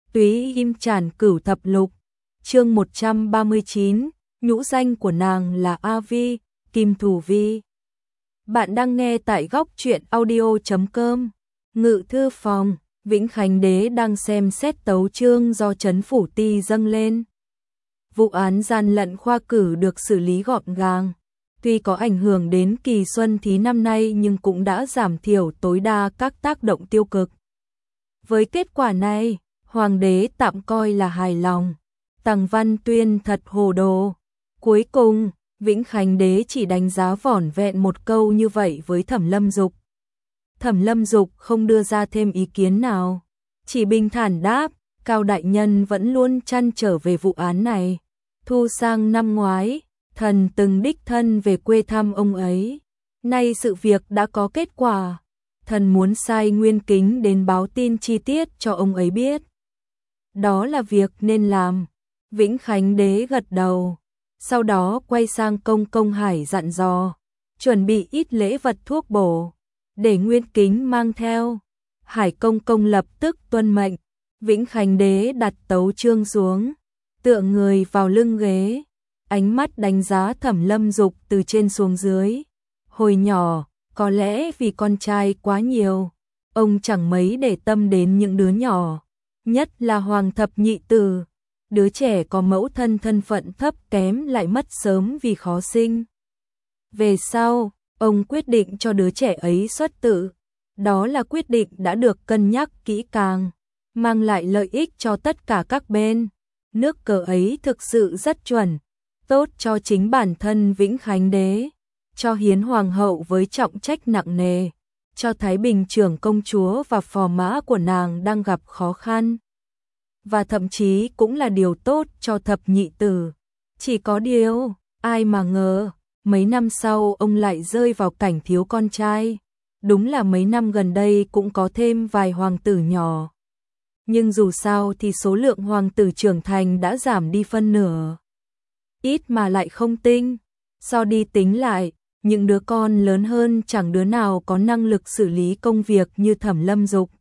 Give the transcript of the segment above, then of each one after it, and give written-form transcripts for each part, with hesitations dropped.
Túy Im Trản Cửu Thập Lục, chương 139, nhũ danh của nàng là A Vi, Kim Thủ Vi. Bạn đang nghe tại góc truyện audio.com. Ngự thư phòng, Vĩnh Khánh Đế đang xem xét tấu chương do Trấn Phủ Ti dâng lên. Vụ án gian lận khoa cử được xử lý gọn gàng. Tuy có ảnh hưởng đến kỳ xuân thí năm nay nhưng cũng đã giảm thiểu tối đa các tác động tiêu cực. Với kết quả này, Hoàng đế tạm coi là hài lòng. Tằng Văn Tuyên thật hồ đồ. Cuối cùng, Vĩnh Khánh Đế chỉ đánh giá vỏn vẹn một câu như vậy với Thẩm Lâm Dục. Thẩm Lâm Dục không đưa ra thêm ý kiến nào, chỉ bình thản đáp, Cao đại nhân vẫn luôn trăn trở về vụ án này. Thu sang năm ngoái, thần từng đích thân về quê thăm ông ấy. Nay sự việc đã có kết quả, thần muốn sai Nguyên Kính đến báo tin chi tiết cho ông ấy biết. Đó là việc nên làm. Vĩnh Khánh Đế gật đầu, sau đó quay sang Công Công Hải dặn dò, chuẩn bị ít lễ vật thuốc bổ, để Nguyên Kính mang theo. Hải Công Công lập tức tuân mệnh. Vĩnh Khánh Đế đặt tấu chương xuống, tựa người vào lưng ghế, ánh mắt đánh giá Thẩm Lâm Dục từ trên xuống dưới. Hồi nhỏ, có lẽ vì con trai quá nhiều, ông chẳng mấy để tâm đến những đứa nhỏ, nhất là Hoàng thập nhị tử. Đứa trẻ có mẫu thân thân phận thấp kém lại mất sớm vì khó sinh. Về sau, ông quyết định cho đứa trẻ ấy xuất tự. Đó là quyết định đã được cân nhắc kỹ càng, mang lại lợi ích cho tất cả các bên. Nước cờ ấy thực sự rất chuẩn, tốt cho chính bản thân Vĩnh Khánh Đế, cho Hiến Hoàng hậu với trọng trách nặng nề, cho Thái Bình trưởng công chúa và phò mã của nàng đang gặp khó khăn. Và thậm chí cũng là điều tốt cho thập nhị tử. Chỉ có điều, ai mà ngờ, mấy năm sau ông lại rơi vào cảnh thiếu con trai. Đúng là mấy năm gần đây cũng có thêm vài hoàng tử nhỏ. Nhưng dù sao thì số lượng hoàng tử trưởng thành đã giảm đi phân nửa. Ít mà lại không tinh. So đi tính lại, những đứa con lớn hơn chẳng đứa nào có năng lực xử lý công việc như Thẩm Lâm Dục.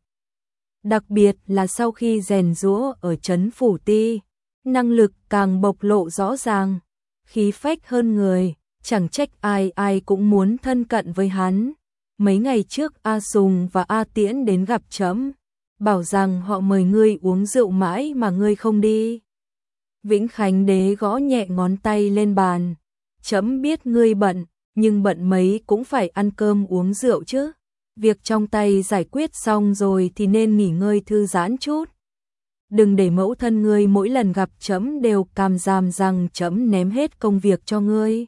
Đặc biệt là sau khi rèn giũa ở Trấn Phủ Ti, năng lực càng bộc lộ rõ ràng, khí phách hơn người, chẳng trách ai ai cũng muốn thân cận với hắn. Mấy ngày trước A Sùng và A Tiễn đến gặp trẫm, bảo rằng họ mời ngươi uống rượu mãi mà ngươi không đi. Vĩnh Khánh Đế gõ nhẹ ngón tay lên bàn, trẫm biết ngươi bận, nhưng bận mấy cũng phải ăn cơm uống rượu chứ. Việc trong tay giải quyết xong rồi thì nên nghỉ ngơi thư giãn chút. Đừng để mẫu thân ngươi mỗi lần gặp trẫm đều càm ràm rằng trẫm ném hết công việc cho ngươi.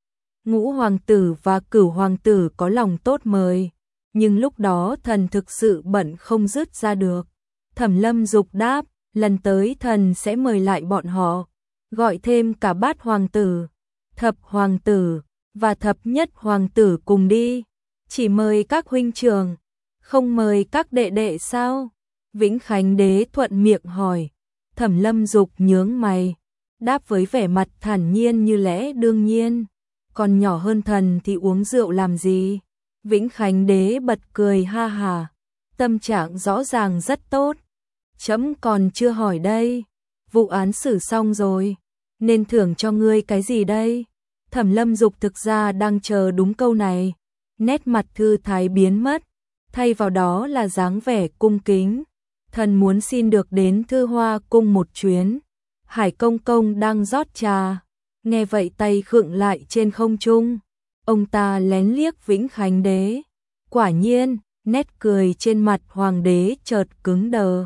Ngũ hoàng tử và Cửu hoàng tử có lòng tốt mời, nhưng lúc đó thần thực sự bận không dứt ra được. Thẩm Lâm Dục đáp, lần tới thần sẽ mời lại bọn họ, gọi thêm cả Bát hoàng tử, Thập hoàng tử và Thập nhất hoàng tử cùng đi. Chỉ mời các huynh trưởng, không mời các đệ đệ sao? Vĩnh Khánh Đế thuận miệng hỏi. Thẩm Lâm Dục nhướng mày, đáp với vẻ mặt thản nhiên như lẽ đương nhiên. Còn nhỏ hơn thần thì uống rượu làm gì? Vĩnh Khánh Đế bật cười ha hà, tâm trạng rõ ràng rất tốt. Trẫm còn chưa hỏi đây, vụ án xử xong rồi, nên thưởng cho ngươi cái gì đây? Thẩm Lâm Dục thực ra đang chờ đúng câu này. Nét mặt thư thái biến mất, thay vào đó là dáng vẻ cung kính. Thần muốn xin được đến Thư Hoa cung một chuyến. Hải Công Công đang rót trà, nghe vậy tay khựng lại trên không trung. Ông ta lén liếc Vĩnh Khánh Đế. Quả nhiên, nét cười trên mặt hoàng đế chợt cứng đờ.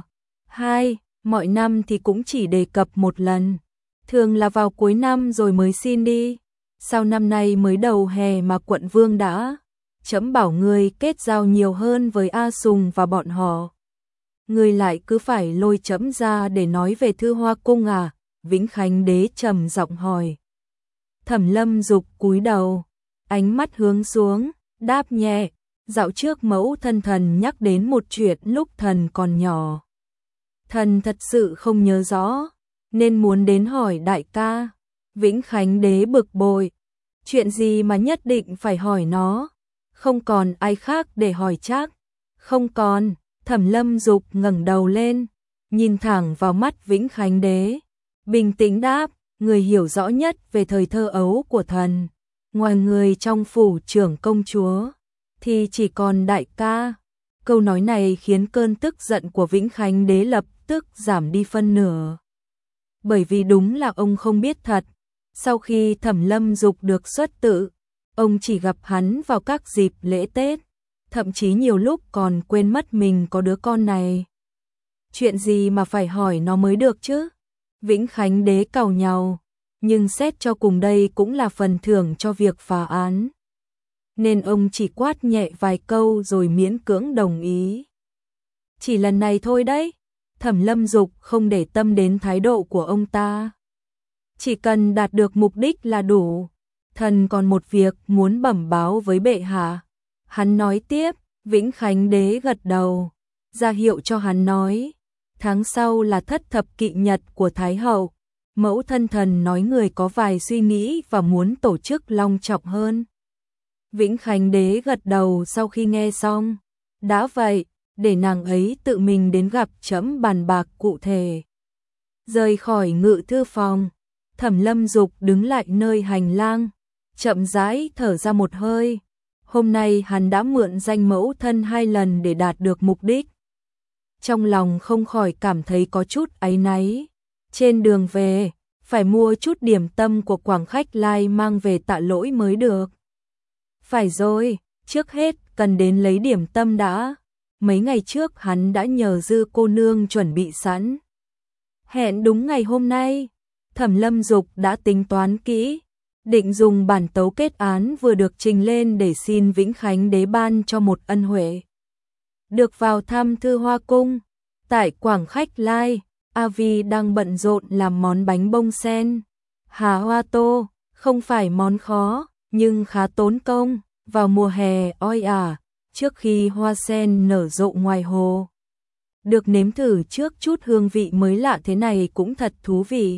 Mọi năm thì cũng chỉ đề cập một lần, thường là vào cuối năm rồi mới xin đi. Sao năm nay mới đầu hè mà quận vương đã? Trẫm bảo ngươi kết giao nhiều hơn với A Sùng và bọn họ, ngươi lại cứ phải lôi trẫm ra để nói về Thư Hoa cung à? Vĩnh Khánh Đế trầm giọng hỏi. Thẩm Lâm Dục cúi đầu, ánh mắt hướng xuống, đáp nhẹ, dạo trước mẫu thân thần nhắc đến một chuyện lúc thần còn nhỏ. Thần thật sự không nhớ rõ, nên muốn đến hỏi đại ca. Vĩnh Khánh Đế bực bội, chuyện gì mà nhất định phải hỏi nó? Không còn ai khác để hỏi chắc. Không còn. Thẩm Lâm Dục ngẩng đầu lên, nhìn thẳng vào mắt Vĩnh Khánh Đế, bình tĩnh đáp, người hiểu rõ nhất về thời thơ ấu của thần, ngoài người trong phủ trưởng công chúa, thì chỉ còn đại ca. Câu nói này khiến cơn tức giận của Vĩnh Khánh Đế lập tức giảm đi phân nửa. Bởi vì đúng là ông không biết thật, sau khi Thẩm Lâm Dục được xuất tự, ông chỉ gặp hắn vào các dịp lễ Tết, thậm chí nhiều lúc còn quên mất mình có đứa con này. Chuyện gì mà phải hỏi nó mới được chứ? Vĩnh Khánh Đế càu nhàu, nhưng xét cho cùng đây cũng là phần thưởng cho việc phá án. Nên ông chỉ quát nhẹ vài câu rồi miễn cưỡng đồng ý. Chỉ lần này thôi đấy. Thẩm Lâm Dục không để tâm đến thái độ của ông ta. Chỉ cần đạt được mục đích là đủ. Thần còn một việc muốn bẩm báo với bệ hạ. Hắn nói tiếp, Vĩnh Khánh Đế gật đầu, ra hiệu cho hắn nói. Tháng sau là thất thập kỵ nhật của Thái Hậu. Mẫu thân thần nói người có vài suy nghĩ và muốn tổ chức long trọng hơn. Vĩnh Khánh Đế gật đầu sau khi nghe xong. Đã vậy, để nàng ấy tự mình đến gặp trẫm bàn bạc cụ thể. Rời khỏi ngự thư phòng, Thẩm Lâm Dục đứng lại nơi hành lang, chậm rãi thở ra một hơi. Hôm nay hắn đã mượn danh mẫu thân 2 lần để đạt được mục đích. Trong lòng không khỏi cảm thấy có chút áy náy. Trên đường về, phải mua chút điểm tâm của Quảng Khách Lai mang về tạ lỗi mới được. Phải rồi, trước hết cần đến lấy điểm tâm đã. Mấy ngày trước hắn đã nhờ Dư cô nương chuẩn bị sẵn. Hẹn đúng ngày hôm nay, Thẩm Lâm Dục đã tính toán kỹ, định dùng bản tấu kết án vừa được trình lên để xin Vĩnh Khánh Đế ban cho một ân huệ. Được vào thăm Thư Hoa Cung, tại Quảng Khách Lai, A Vi đang bận rộn làm món bánh bông sen. Hà hoa tô, không phải món khó, nhưng khá tốn công, vào mùa hè oi ả. Trước khi hoa sen nở rộ ngoài hồ. Được nếm thử trước chút hương vị mới lạ thế này cũng thật thú vị.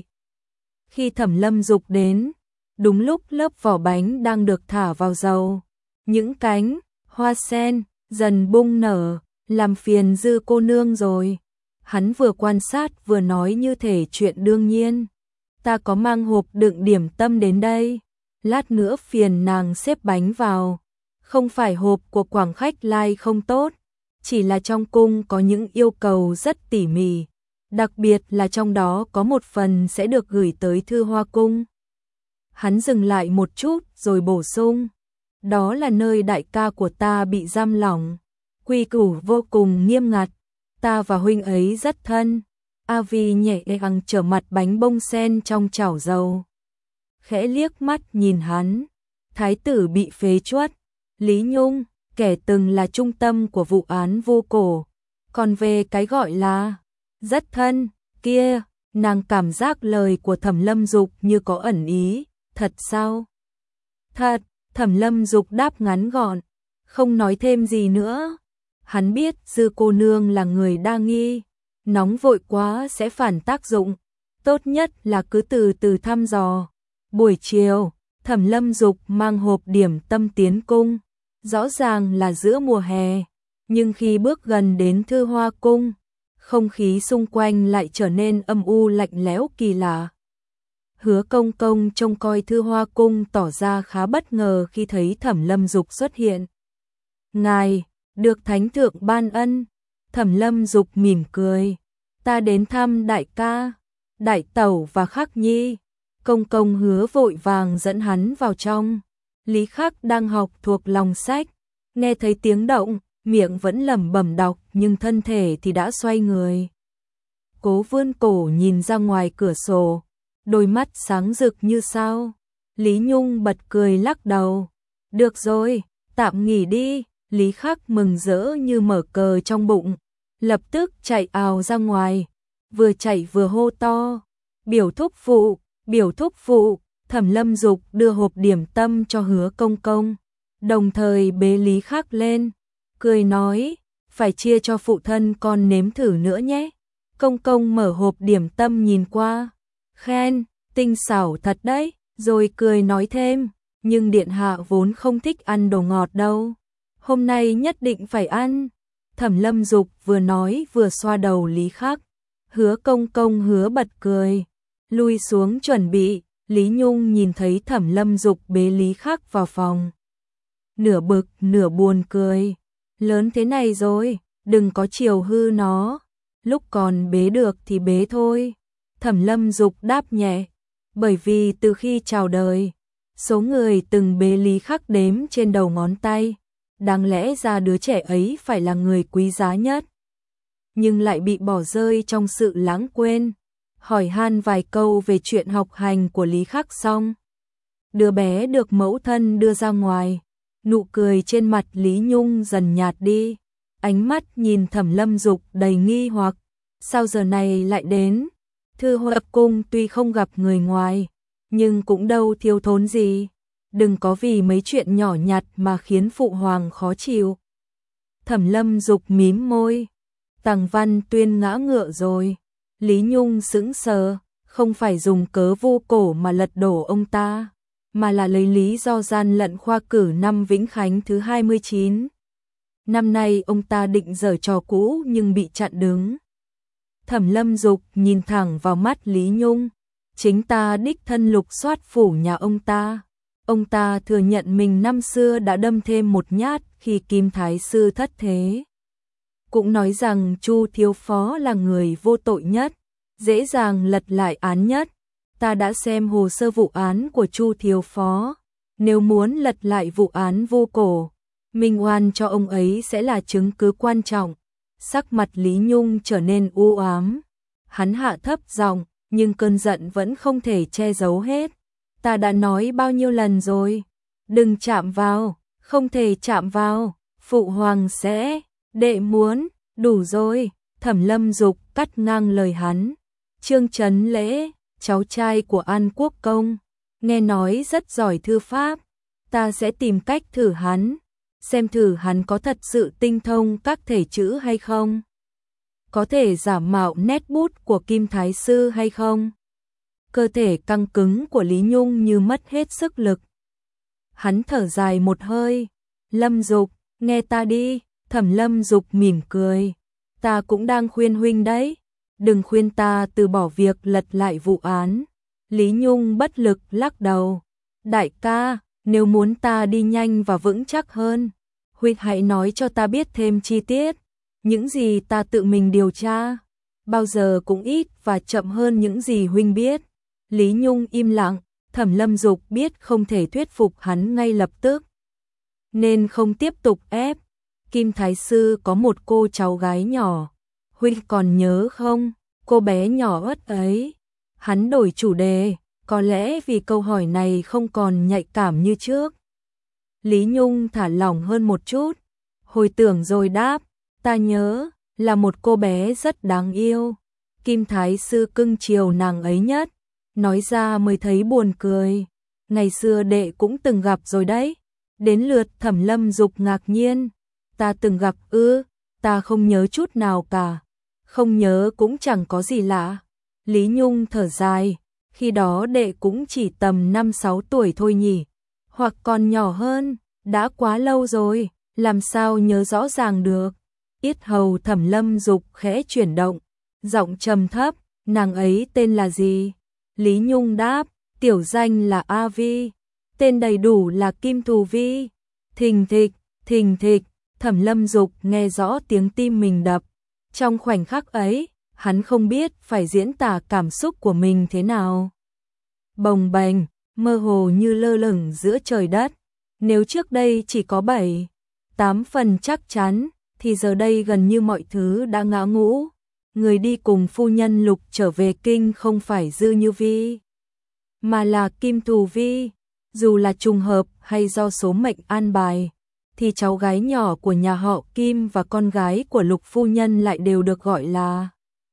Khi Thẩm Lâm Dục đến, đúng lúc lớp vỏ bánh đang được thả vào dầu. Những cánh hoa sen dần bung nở, làm phiền Dư cô nương rồi. Hắn vừa quan sát vừa nói như thể chuyện đương nhiên. Ta có mang hộp đựng điểm tâm đến đây, lát nữa phiền nàng xếp bánh vào. Không phải hộp của Quảng Khách Lai không tốt, chỉ là trong cung có những yêu cầu rất tỉ mỉ, đặc biệt là trong đó có một phần sẽ được gửi tới Thư Hoa Cung. Hắn dừng lại một chút rồi bổ sung, đó là nơi đại ca của ta bị giam lỏng, quy củ vô cùng nghiêm ngặt, ta và huynh ấy rất thân. A Vi nhẹ nhàng trở mặt bánh bông sen trong chảo dầu, khẽ liếc mắt nhìn hắn. Thái tử bị phế truất, Lý Nhung, kẻ từng là trung tâm của vụ án Vô Cổ. Còn về cái gọi là rất thân kia, nàng cảm giác lời của Thẩm Lâm Dục như có ẩn ý. Thật sao? Thật, Thẩm Lâm Dục đáp ngắn gọn, không nói thêm gì nữa. Hắn biết Dư cô nương là người đa nghi, nóng vội quá sẽ phản tác dụng, tốt nhất là cứ từ từ thăm dò. Buổi chiều, Thẩm Lâm Dục mang hộp điểm tâm tiến cung. Rõ ràng là giữa mùa hè, nhưng khi bước gần đến Thư Hoa Cung, không khí xung quanh lại trở nên âm u lạnh lẽo kỳ lạ. Hứa Công Công trông coi Thư Hoa Cung tỏ ra khá bất ngờ khi thấy Thẩm Lâm Dục xuất hiện. Ngài, được Thánh Thượng ban ân. Thẩm Lâm Dục mỉm cười. Ta đến thăm đại ca, đại tẩu và Khắc Nhi. Công Công Hứa vội vàng dẫn hắn vào trong. Lý Khắc đang học thuộc lòng sách, nghe thấy tiếng động, miệng vẫn lẩm bẩm đọc nhưng thân thể thì đã xoay người. Cố vươn cổ nhìn ra ngoài cửa sổ, đôi mắt sáng rực như sao. Lý Nhung bật cười lắc đầu. Được rồi, tạm nghỉ đi. Lý Khắc mừng rỡ như mở cờ trong bụng, lập tức chạy ào ra ngoài, vừa chạy vừa hô to. Biểu thúc phụ, biểu thúc phụ. Thẩm Lâm Dục đưa hộp điểm tâm cho Hứa Công Công, đồng thời bế Lý Khắc lên, cười nói, phải chia cho phụ thân con nếm thử nữa nhé. Công Công mở hộp điểm tâm nhìn qua, khen, tinh xảo thật đấy, rồi cười nói thêm, nhưng điện hạ vốn không thích ăn đồ ngọt đâu, hôm nay nhất định phải ăn. Thẩm Lâm Dục vừa nói vừa xoa đầu Lý Khắc, Hứa Công Công hứa bật cười, lui xuống chuẩn bị. Lý Nhung nhìn thấy Thẩm Lâm Dục bế Lý Khắc vào phòng, nửa bực nửa buồn cười. Lớn thế này rồi, đừng có chiều hư nó, lúc còn bế được thì bế thôi. Thẩm Lâm Dục đáp nhẹ, bởi vì từ khi chào đời, số người từng bế Lý Khắc đếm trên đầu ngón tay, đáng lẽ ra đứa trẻ ấy phải là người quý giá nhất, nhưng lại bị bỏ rơi trong sự lãng quên. Hỏi han vài câu về chuyện học hành của Lý Khắc xong, đứa bé được mẫu thân đưa ra ngoài, nụ cười trên mặt Lý Nhung dần nhạt đi, ánh mắt nhìn Thẩm Lâm Dục đầy nghi hoặc, sao giờ này lại đến? Thư Hộp Cung tuy không gặp người ngoài, nhưng cũng đâu thiếu thốn gì, đừng có vì mấy chuyện nhỏ nhặt mà khiến phụ hoàng khó chịu. Thẩm Lâm Dục mím môi, Tằng Văn Tuyên ngã ngựa rồi. Lý Nhung sững sờ, không phải dùng cớ vu cổ mà lật đổ ông ta, mà là lấy lý do gian lận khoa cử năm Vĩnh Khánh thứ 29. Năm nay ông ta định giở trò cũ nhưng bị chặn đứng. Thẩm Lâm Dục nhìn thẳng vào mắt Lý Nhung, chính ta đích thân lục soát phủ nhà ông ta. Ông ta thừa nhận mình năm xưa đã đâm thêm một nhát khi Kim Thái Sư thất thế. Cũng nói rằng Chu thiếu phó là người vô tội nhất, dễ dàng lật lại án nhất. Ta đã xem hồ sơ vụ án của Chu thiếu phó, nếu muốn lật lại vụ án vô cổ, minh oan cho ông ấy sẽ là chứng cứ quan trọng. Sắc mặt Lý Nhung trở nên u ám, hắn hạ thấp giọng, nhưng cơn giận vẫn không thể che giấu hết. Ta đã nói bao nhiêu lần rồi, đừng chạm vào, không thể chạm vào, phụ hoàng sẽ, đệ muốn, đủ rồi. Thẩm Lâm Dục cắt ngang lời hắn. Trương Chấn Lễ, cháu trai của An Quốc Công, nghe nói rất giỏi thư pháp, ta sẽ tìm cách thử hắn, xem thử hắn có thật sự tinh thông các thể chữ hay không, có thể giả mạo nét bút của Kim Thái Sư hay không. Cơ thể căng cứng của Lý Nhung như mất hết sức lực. Hắn thở dài một hơi, Lâm Dục, nghe ta đi. Thẩm Lâm Dục mỉm cười, ta cũng đang khuyên huynh đấy, đừng khuyên ta từ bỏ việc lật lại vụ án. Lý Nhung bất lực lắc đầu, đại ca, nếu muốn ta đi nhanh và vững chắc hơn, huynh hãy nói cho ta biết thêm chi tiết, những gì ta tự mình điều tra, bao giờ cũng ít và chậm hơn những gì huynh biết. Lý Nhung im lặng, Thẩm Lâm Dục biết không thể thuyết phục hắn ngay lập tức, nên không tiếp tục ép. Kim Thái Sư có một cô cháu gái nhỏ, huynh còn nhớ không, cô bé nhỏ ớt ấy. Hắn đổi chủ đề, có lẽ vì câu hỏi này không còn nhạy cảm như trước. Lý Nhung thả lỏng hơn một chút, hồi tưởng rồi đáp, ta nhớ, là một cô bé rất đáng yêu. Kim Thái Sư cưng chiều nàng ấy nhất, nói ra mới thấy buồn cười. Ngày xưa đệ cũng từng gặp rồi đấy. Đến lượt Thẩm Lâm Dục ngạc nhiên, ta từng gặp ư? Ta không nhớ chút nào cả. Không nhớ cũng chẳng có gì lạ. Lý Nhung thở dài, khi đó đệ cũng chỉ tầm 5-6 tuổi thôi nhỉ, hoặc còn nhỏ hơn, đã quá lâu rồi, làm sao nhớ rõ ràng được. Yết hầu Thẩm Lâm Dục khẽ chuyển động, giọng trầm thấp, nàng ấy tên là gì? Lý Nhung đáp, tiểu danh là A Vi, tên đầy đủ là Kim Thù Vi. Thình thịch, thình thịch. Thẩm Lâm Dục nghe rõ tiếng tim mình đập. Trong khoảnh khắc ấy, hắn không biết phải diễn tả cảm xúc của mình thế nào. Bồng bềnh, mơ hồ như lơ lửng giữa trời đất. Nếu trước đây chỉ có 7-8 phần chắc chắn, thì giờ đây gần như mọi thứ đã ngã ngũ. Người đi cùng phu nhân Lục trở về kinh không phải Dư Như Vi, mà là Kim Thù Vi. Dù là trùng hợp hay do số mệnh an bài, thì cháu gái nhỏ của nhà họ Kim và con gái của Lục phu nhân lại đều được gọi là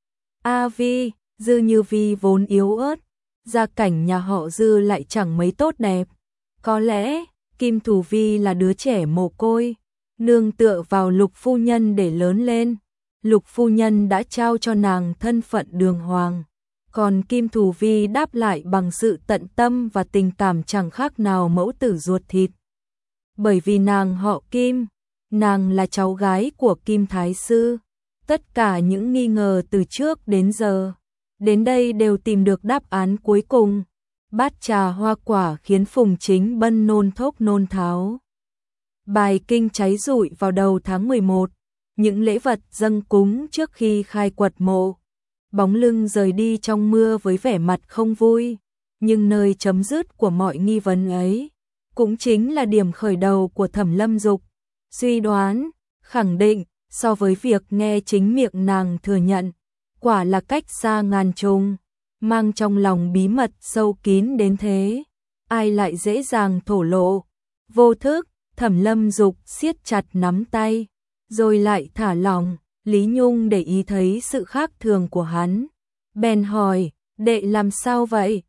A Vi. Dư Như Vi vốn yếu ớt, gia cảnh nhà họ Dư lại chẳng mấy tốt đẹp. Có lẽ Kim Thù Vi là đứa trẻ mồ côi, nương tựa vào Lục phu nhân để lớn lên. Lục phu nhân đã trao cho nàng thân phận đường hoàng, còn Kim Thù Vi đáp lại bằng sự tận tâm và tình cảm chẳng khác nào mẫu tử ruột thịt. Bởi vì nàng họ Kim, nàng là cháu gái của Kim Thái Sư, Tất cả những nghi ngờ từ trước đến giờ, đến đây đều tìm được đáp án cuối cùng. Bát trà hoa quả khiến Phùng Chính Bân nôn thốc nôn tháo. Bài kinh cháy rụi vào đầu tháng 11, những lễ vật dâng cúng trước khi khai quật mộ. Bóng lưng rời đi trong mưa với vẻ mặt không vui, nhưng nơi chấm dứt của mọi nghi vấn ấy cũng chính là điểm khởi đầu của Thẩm Lâm Dục. Suy đoán, khẳng định, so với việc nghe chính miệng nàng thừa nhận, quả là cách xa ngàn trùng, mang trong lòng bí mật sâu kín đến thế, ai lại dễ dàng thổ lộ. Vô thức, Thẩm Lâm Dục siết chặt nắm tay, rồi lại thả lỏng. Lý Nhung để ý thấy sự khác thường của hắn, bèn hỏi, đệ làm sao vậy?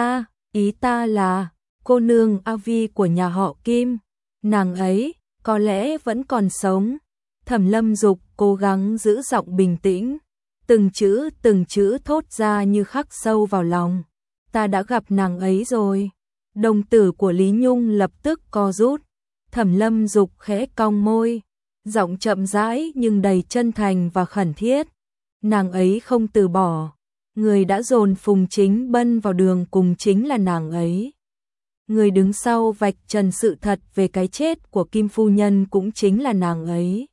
Ý ta là, cô nương A Vi của nhà họ Kim, nàng ấy, có lẽ vẫn còn sống. Thẩm Lâm Dục cố gắng giữ giọng bình tĩnh, từng chữ thốt ra như khắc sâu vào lòng. Ta đã gặp nàng ấy rồi. Đồng tử của Lý Nhung lập tức co rút. Thẩm Lâm Dục khẽ cong môi, giọng chậm rãi nhưng đầy chân thành và khẩn thiết. Nàng ấy không từ bỏ, người đã dồn Phùng Chính Bân vào đường cùng chính là nàng ấy. Người đứng sau vạch trần sự thật về cái chết của Kim phu nhân cũng chính là nàng ấy.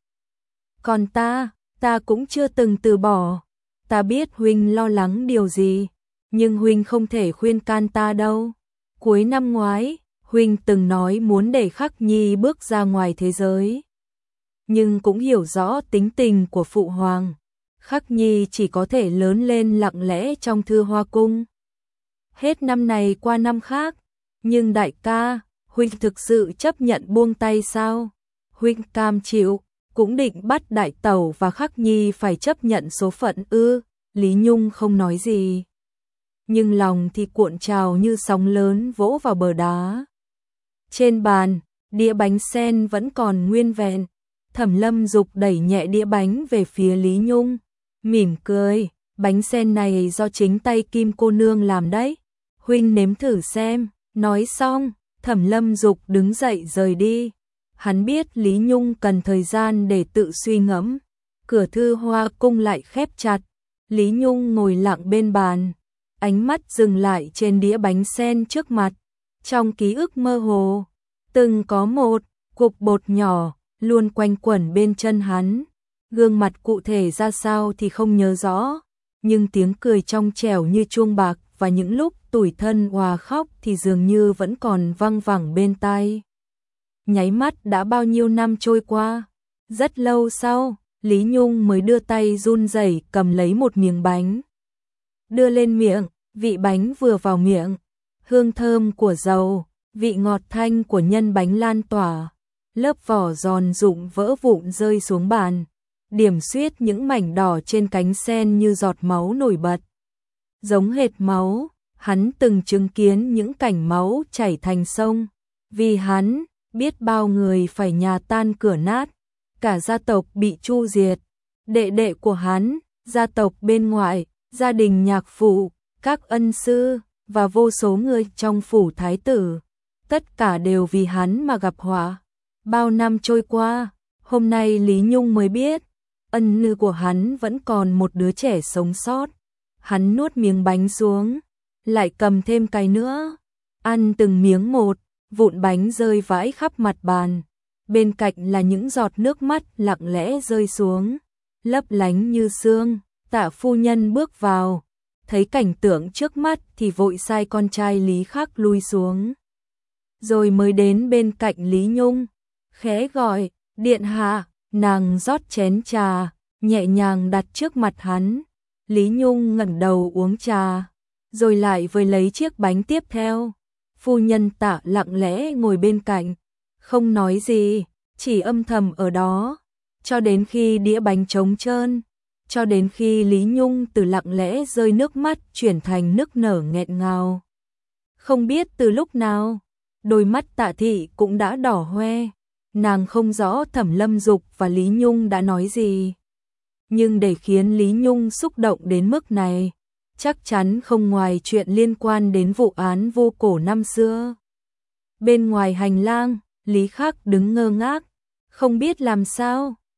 Còn ta cũng chưa từng từ bỏ. Ta biết huynh lo lắng điều gì, nhưng huynh không thể khuyên can ta đâu. Cuối năm ngoái, huynh từng nói muốn để Khắc Nhi bước ra ngoài thế giới, nhưng cũng hiểu rõ tính tình của phụ hoàng. Khắc Nhi chỉ có thể lớn lên lặng lẽ trong Thư Hoa cung. Hết năm này qua năm khác, nhưng đại ca, huynh thực sự chấp nhận buông tay sao? Huynh cam chịu, cũng định bắt đại tẩu và Khắc Nhi phải chấp nhận số phận ư? Lý Nhung không nói gì, nhưng lòng thì cuộn trào như sóng lớn vỗ vào bờ đá. Trên bàn, đĩa bánh sen vẫn còn nguyên vẹn. Thẩm Lâm Dục đẩy nhẹ đĩa bánh về phía Lý Nhung, mỉm cười, bánh sen này do chính tay Kim cô nương làm đấy, huynh nếm thử xem. Nói xong, Thẩm Lâm Dục đứng dậy rời đi. Hắn biết Lý Nhung cần thời gian để tự suy ngẫm. Cửa Thư Hoa cung lại khép chặt. Lý Nhung ngồi lặng bên bàn, ánh mắt dừng lại trên đĩa bánh sen trước mặt. Trong ký ức mơ hồ, từng có một cục bột nhỏ luôn quanh quẩn bên chân hắn. Gương mặt cụ thể ra sao thì không nhớ rõ, nhưng tiếng cười trong trẻo như chuông bạc và những lúc tủi thân òa khóc thì dường như vẫn còn văng vẳng bên tai. Nháy mắt đã bao nhiêu năm trôi qua, rất lâu sau, Lý Nhung mới đưa tay run rẩy cầm lấy một miếng bánh. Đưa lên miệng, vị bánh vừa vào miệng, hương thơm của dầu, vị ngọt thanh của nhân bánh lan tỏa, lớp vỏ giòn rụng vỡ vụn rơi xuống bàn, điểm xuyết những mảnh đỏ trên cánh sen như giọt máu nổi bật. Giống hệt máu, hắn từng chứng kiến những cảnh máu chảy thành sông, vì hắn biết bao người phải nhà tan cửa nát, cả gia tộc bị tru diệt, đệ đệ của hắn, gia tộc bên ngoại, gia đình nhạc phụ, các ân sư và vô số người trong phủ thái tử, tất cả đều vì hắn mà gặp họa. Bao năm trôi qua, hôm nay Lý Nhung mới biết, ân nữ của hắn vẫn còn một đứa trẻ sống sót. Hắn nuốt miếng bánh xuống, lại cầm thêm cái nữa, ăn từng miếng một, vụn bánh rơi vãi khắp mặt bàn. Bên cạnh là những giọt nước mắt lặng lẽ rơi xuống, lấp lánh như sương. Tạ phu nhân bước vào, thấy cảnh tượng trước mắt thì vội sai con trai Lý Khắc lui xuống. Rồi mới đến bên cạnh Lý Nhung, khẽ gọi, điện hạ. Nàng rót chén trà, nhẹ nhàng đặt trước mặt hắn. Lý Nhung ngẩng đầu uống trà, rồi lại với lấy chiếc bánh tiếp theo. Phu nhân Tạ lặng lẽ ngồi bên cạnh, không nói gì, chỉ âm thầm ở đó, cho đến khi đĩa bánh trống trơn, cho đến khi Lý Nhung từ lặng lẽ rơi nước mắt chuyển thành nức nở nghẹn ngào. Không biết từ lúc nào, đôi mắt Tạ thị cũng đã đỏ hoe. Nàng không rõ Thẩm Lâm Dục và Lý Nhung đã nói gì, nhưng để khiến Lý Nhung xúc động đến mức này, chắc chắn không ngoài chuyện liên quan đến vụ án vô cổ năm xưa. Bên ngoài hành lang, Lý Khắc đứng ngơ ngác, không biết làm sao,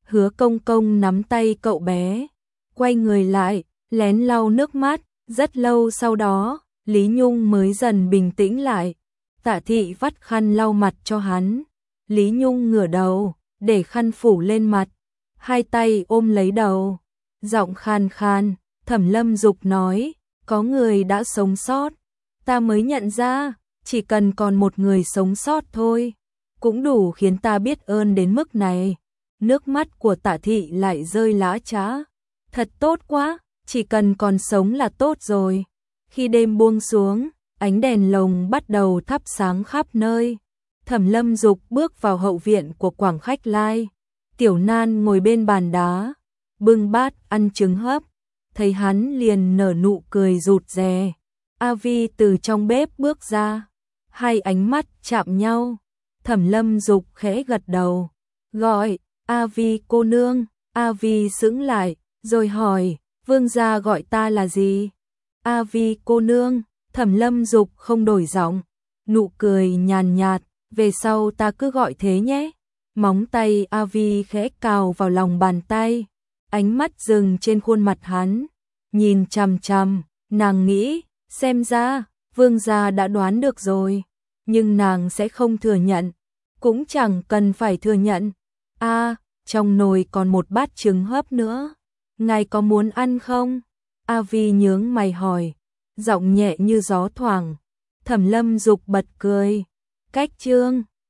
Hứa Công Công nắm tay cậu bé, quay người lại, lén lau nước mắt. Rất lâu sau đó, Lý Nhung mới dần bình tĩnh lại. Tạ Thị vắt khăn lau mặt cho hắn. Lý Nhung ngửa đầu, để khăn phủ lên mặt, hai tay ôm lấy đầu. Giọng khan khan, Thẩm Lâm Dục nói, có người đã sống sót. Ta mới nhận ra, chỉ cần còn một người sống sót thôi, cũng đủ khiến ta biết ơn đến mức này. Nước mắt của Tạ Thị lại rơi lã chã. Thật tốt quá, chỉ cần còn sống là tốt rồi. Khi đêm buông xuống, ánh đèn lồng bắt đầu thắp sáng khắp nơi. Thẩm Lâm Dục bước vào hậu viện của Quảng Khách Lai. Tiểu Nan ngồi bên bàn đá, bưng bát ăn trứng hấp. Thấy hắn liền nở nụ cười rụt rè. A Vi từ trong bếp bước ra, hai ánh mắt chạm nhau. Thẩm Lâm Dục khẽ gật đầu, gọi, A Vi cô nương. A Vi sững lại, rồi hỏi, vương gia gọi ta là gì? A Vi cô nương. Thẩm Lâm Dục không đổi giọng, nụ cười nhàn nhạt, về sau ta cứ gọi thế nhé. Móng tay A Vi khẽ cào vào lòng bàn tay, ánh mắt dừng trên khuôn mặt hắn, nhìn chằm chằm. Nàng nghĩ, xem ra vương gia đã đoán được rồi, nhưng nàng sẽ không thừa nhận, cũng chẳng cần phải thừa nhận. Trong nồi còn một bát trứng hấp nữa, ngài có muốn ăn không? A Vi nhướng mày hỏi, giọng nhẹ như gió thoảng. Thẩm Lâm Dục bật cười, cách chương